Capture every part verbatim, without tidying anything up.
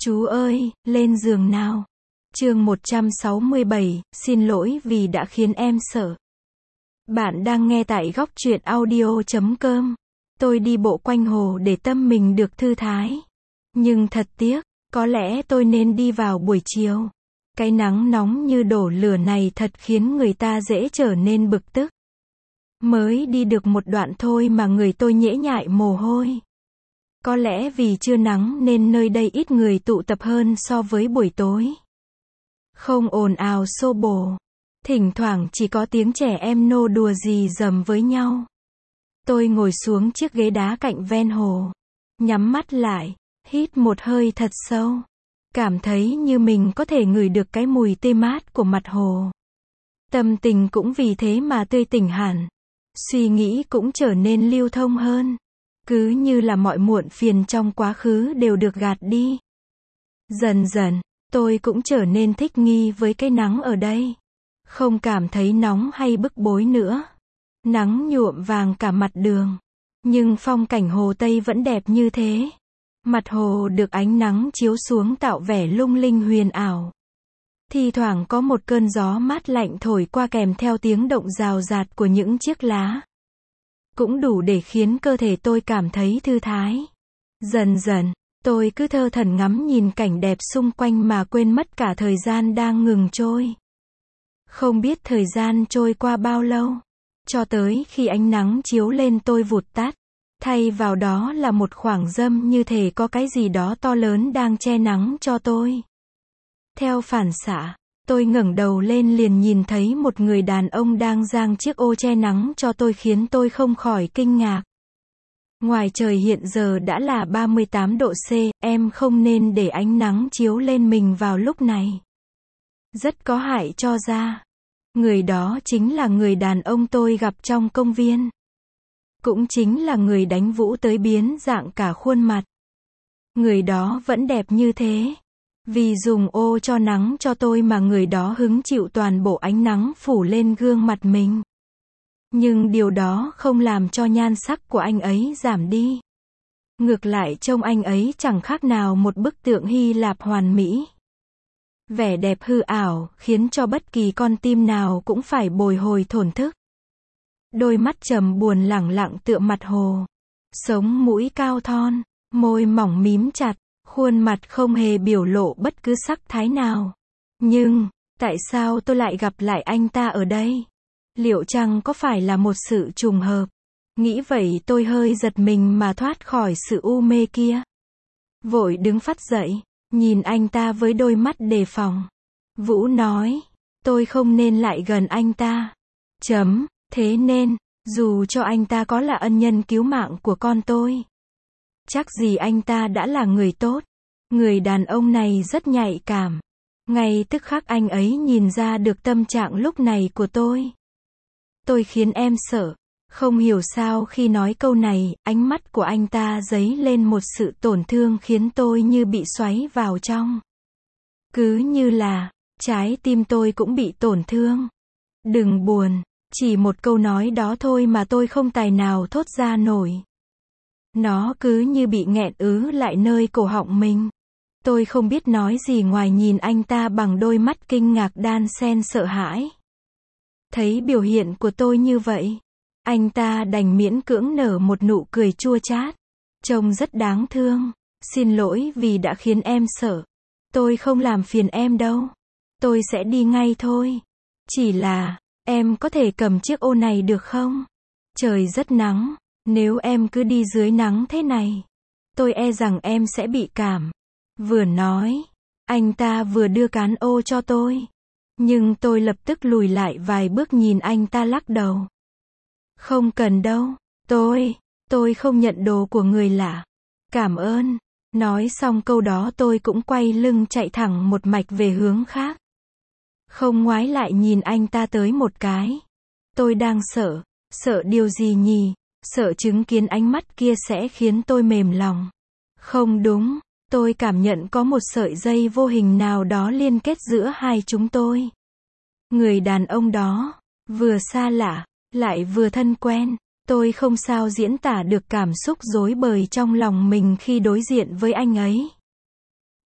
Chú ơi, lên giường nào. Chương một trăm sáu mươi bảy, xin lỗi vì đã khiến em sợ. Bạn đang nghe tại góc truyện audio chấm com. Tôi đi bộ quanh hồ để tâm mình được thư thái. Nhưng thật tiếc, có lẽ tôi nên đi vào buổi chiều. Cái nắng nóng như đổ lửa này thật khiến người ta dễ trở nên bực tức. Mới đi được một đoạn thôi mà người tôi nhễ nhại mồ hôi. Có lẽ vì trưa nắng nên nơi đây ít người tụ tập hơn so với buổi tối. Không ồn ào xô bồ. Thỉnh thoảng chỉ có tiếng trẻ em nô đùa rì rầm với nhau. Tôi ngồi xuống chiếc ghế đá cạnh ven hồ. Nhắm mắt lại, hít một hơi thật sâu. Cảm thấy như mình có thể ngửi được cái mùi tê mát của mặt hồ. Tâm tình cũng vì thế mà tươi tỉnh hẳn. Suy nghĩ cũng trở nên lưu thông hơn. Cứ như là mọi muộn phiền trong quá khứ đều được gạt đi. Dần dần, tôi cũng trở nên thích nghi với cái nắng ở đây. Không cảm thấy nóng hay bức bối nữa. Nắng nhuộm vàng cả mặt đường. Nhưng phong cảnh hồ Tây vẫn đẹp như thế. Mặt hồ được ánh nắng chiếu xuống tạo vẻ lung linh huyền ảo. Thi thoảng có một cơn gió mát lạnh thổi qua kèm theo tiếng động rào rạt của những chiếc lá. Cũng đủ để khiến cơ thể tôi cảm thấy thư thái. Dần dần, tôi cứ thơ thẩn ngắm nhìn cảnh đẹp xung quanh mà quên mất cả thời gian đang ngừng trôi. Không biết thời gian trôi qua bao lâu. Cho tới khi ánh nắng chiếu lên tôi vụt tắt. Thay vào đó là một khoảng râm như thể có cái gì đó to lớn đang che nắng cho tôi. Theo phản xạ, tôi ngẩng đầu lên liền nhìn thấy một người đàn ông đang giang chiếc ô che nắng cho tôi khiến tôi không khỏi kinh ngạc. Ngoài trời hiện giờ đã là ba mươi tám độ C, em không nên để ánh nắng chiếu lên mình vào lúc này. Rất có hại cho da. Người đó chính là người đàn ông tôi gặp trong công viên. Cũng chính là người đánh Vũ tới biến dạng cả khuôn mặt. Người đó vẫn đẹp như thế. Vì dùng ô cho nắng cho tôi mà người đó hứng chịu toàn bộ ánh nắng phủ lên gương mặt mình. Nhưng điều đó không làm cho nhan sắc của anh ấy giảm đi. Ngược lại trông anh ấy chẳng khác nào một bức tượng Hy Lạp hoàn mỹ. Vẻ đẹp hư ảo, khiến cho bất kỳ con tim nào cũng phải bồi hồi thổn thức. Đôi mắt trầm buồn lẳng lặng tựa mặt hồ. Sống mũi cao thon, môi mỏng mím chặt, khuôn mặt không hề biểu lộ bất cứ sắc thái nào. Nhưng, tại sao tôi lại gặp lại anh ta ở đây? Liệu chăng có phải là một sự trùng hợp? Nghĩ vậy tôi hơi giật mình mà thoát khỏi sự u mê kia. Vội đứng phắt dậy, nhìn anh ta với đôi mắt đề phòng. Vũ nói, tôi không nên lại gần anh ta. Chấm, thế nên, dù cho anh ta có là ân nhân cứu mạng của con tôi. Chắc gì anh ta đã là người tốt. Người đàn ông này rất nhạy cảm. Ngay tức khắc anh ấy nhìn ra được tâm trạng lúc này của tôi. Tôi khiến em sợ. Không hiểu sao khi nói câu này, ánh mắt của anh ta dấy lên một sự tổn thương khiến tôi như bị xoáy vào trong. Cứ như là, trái tim tôi cũng bị tổn thương. Đừng buồn, chỉ một câu nói đó thôi mà tôi không tài nào thốt ra nổi. Nó cứ như bị nghẹn ứ lại nơi cổ họng mình. Tôi không biết nói gì ngoài nhìn anh ta bằng đôi mắt kinh ngạc đan xen sợ hãi. Thấy biểu hiện của tôi như vậy, anh ta đành miễn cưỡng nở một nụ cười chua chát. Trông rất đáng thương. Xin lỗi vì đã khiến em sợ. Tôi không làm phiền em đâu. Tôi sẽ đi ngay thôi. Chỉ là, em có thể cầm chiếc ô này được không? Trời rất nắng. Nếu em cứ đi dưới nắng thế này, tôi e rằng em sẽ bị cảm. Vừa nói, anh ta vừa đưa cán ô cho tôi. Nhưng tôi lập tức lùi lại vài bước nhìn anh ta lắc đầu. Không cần đâu, tôi, tôi không nhận đồ của người lạ. Cảm ơn. Nói xong câu đó tôi cũng quay lưng chạy thẳng một mạch về hướng khác. Không ngoái lại nhìn anh ta tới một cái. Tôi đang sợ, sợ điều gì nhỉ? Sợ chứng kiến ánh mắt kia sẽ khiến tôi mềm lòng. Không đúng, tôi cảm nhận có một sợi dây vô hình nào đó liên kết giữa hai chúng tôi. Người đàn ông đó, vừa xa lạ, lại vừa thân quen. Tôi không sao diễn tả được cảm xúc rối bời trong lòng mình khi đối diện với anh ấy.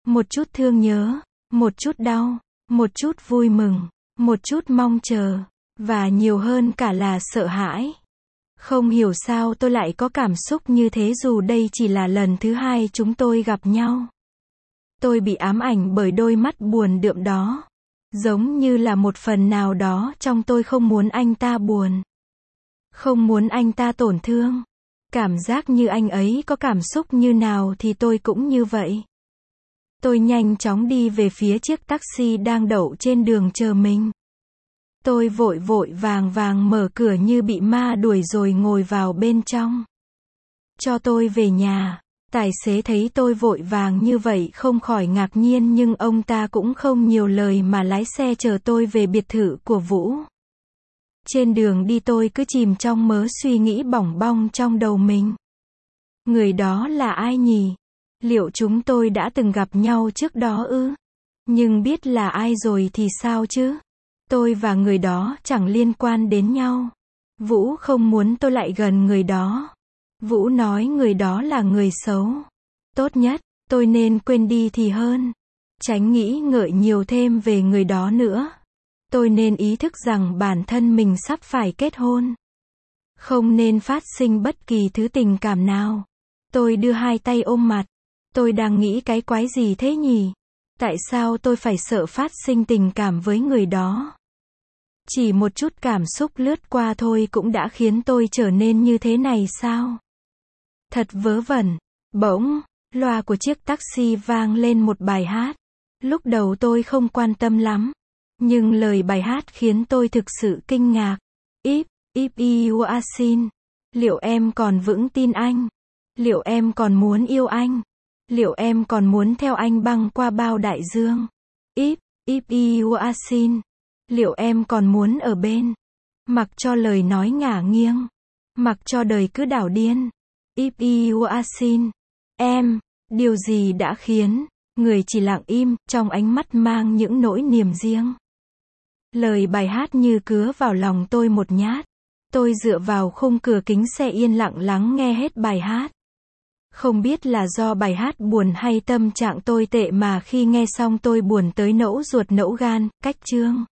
một chút thương nhớ, một chút đau, một chút vui mừng, một chút mong chờ, và nhiều hơn cả là sợ hãi. Không hiểu sao tôi lại có cảm xúc như thế dù đây chỉ là lần thứ hai chúng tôi gặp nhau. Tôi bị ám ảnh bởi đôi mắt buồn đượm đó. Giống như là một phần nào đó trong tôi không muốn anh ta buồn. Không muốn anh ta tổn thương. Cảm giác như anh ấy có cảm xúc như nào thì tôi cũng như vậy. Tôi nhanh chóng đi về phía chiếc taxi đang đậu trên đường chờ mình. Tôi vội vội vàng vàng mở cửa như bị ma đuổi rồi ngồi vào bên trong. Cho tôi về nhà. Tài xế thấy tôi vội vàng như vậy không khỏi ngạc nhiên nhưng ông ta cũng không nhiều lời mà lái xe chở tôi về biệt thự của Vũ. Trên đường đi tôi cứ chìm trong mớ suy nghĩ bỏng bong trong đầu mình. Người đó là ai nhỉ? Liệu chúng tôi đã từng gặp nhau trước đó ư? Nhưng biết là ai rồi thì sao chứ? Tôi và người đó chẳng liên quan đến nhau. Vũ không muốn tôi lại gần người đó. Vũ nói người đó là người xấu. Tốt nhất, tôi nên quên đi thì hơn. Tránh nghĩ ngợi nhiều thêm về người đó nữa. Tôi nên ý thức rằng bản thân mình sắp phải kết hôn. Không nên phát sinh bất kỳ thứ tình cảm nào. Tôi đưa hai tay ôm mặt. Tôi đang nghĩ cái quái gì thế nhỉ? Tại sao tôi phải sợ phát sinh tình cảm với người đó? Chỉ một chút cảm xúc lướt qua thôi cũng đã khiến tôi trở nên như thế này sao? Thật vớ vẩn. Bỗng, loa của chiếc taxi vang lên một bài hát. Lúc đầu tôi không quan tâm lắm. Nhưng lời bài hát khiến tôi thực sự kinh ngạc. If, if you are sin. Liệu em còn vững tin anh? Liệu em còn muốn yêu anh? Liệu em còn muốn theo anh băng qua bao đại dương? If, if you are sin. Liệu em còn muốn ở bên? Mặc cho lời nói ngả nghiêng. Mặc cho đời cứ đảo điên. If you are sin. Em, điều gì đã khiến người chỉ lặng im, trong ánh mắt mang những nỗi niềm riêng. Lời bài hát như cứa vào lòng tôi một nhát. Tôi dựa vào khung cửa kính xe yên lặng lắng nghe hết bài hát. Không biết là do bài hát buồn hay tâm trạng tôi tệ mà khi nghe xong tôi buồn tới nẫu ruột nẫu gan, cách chương.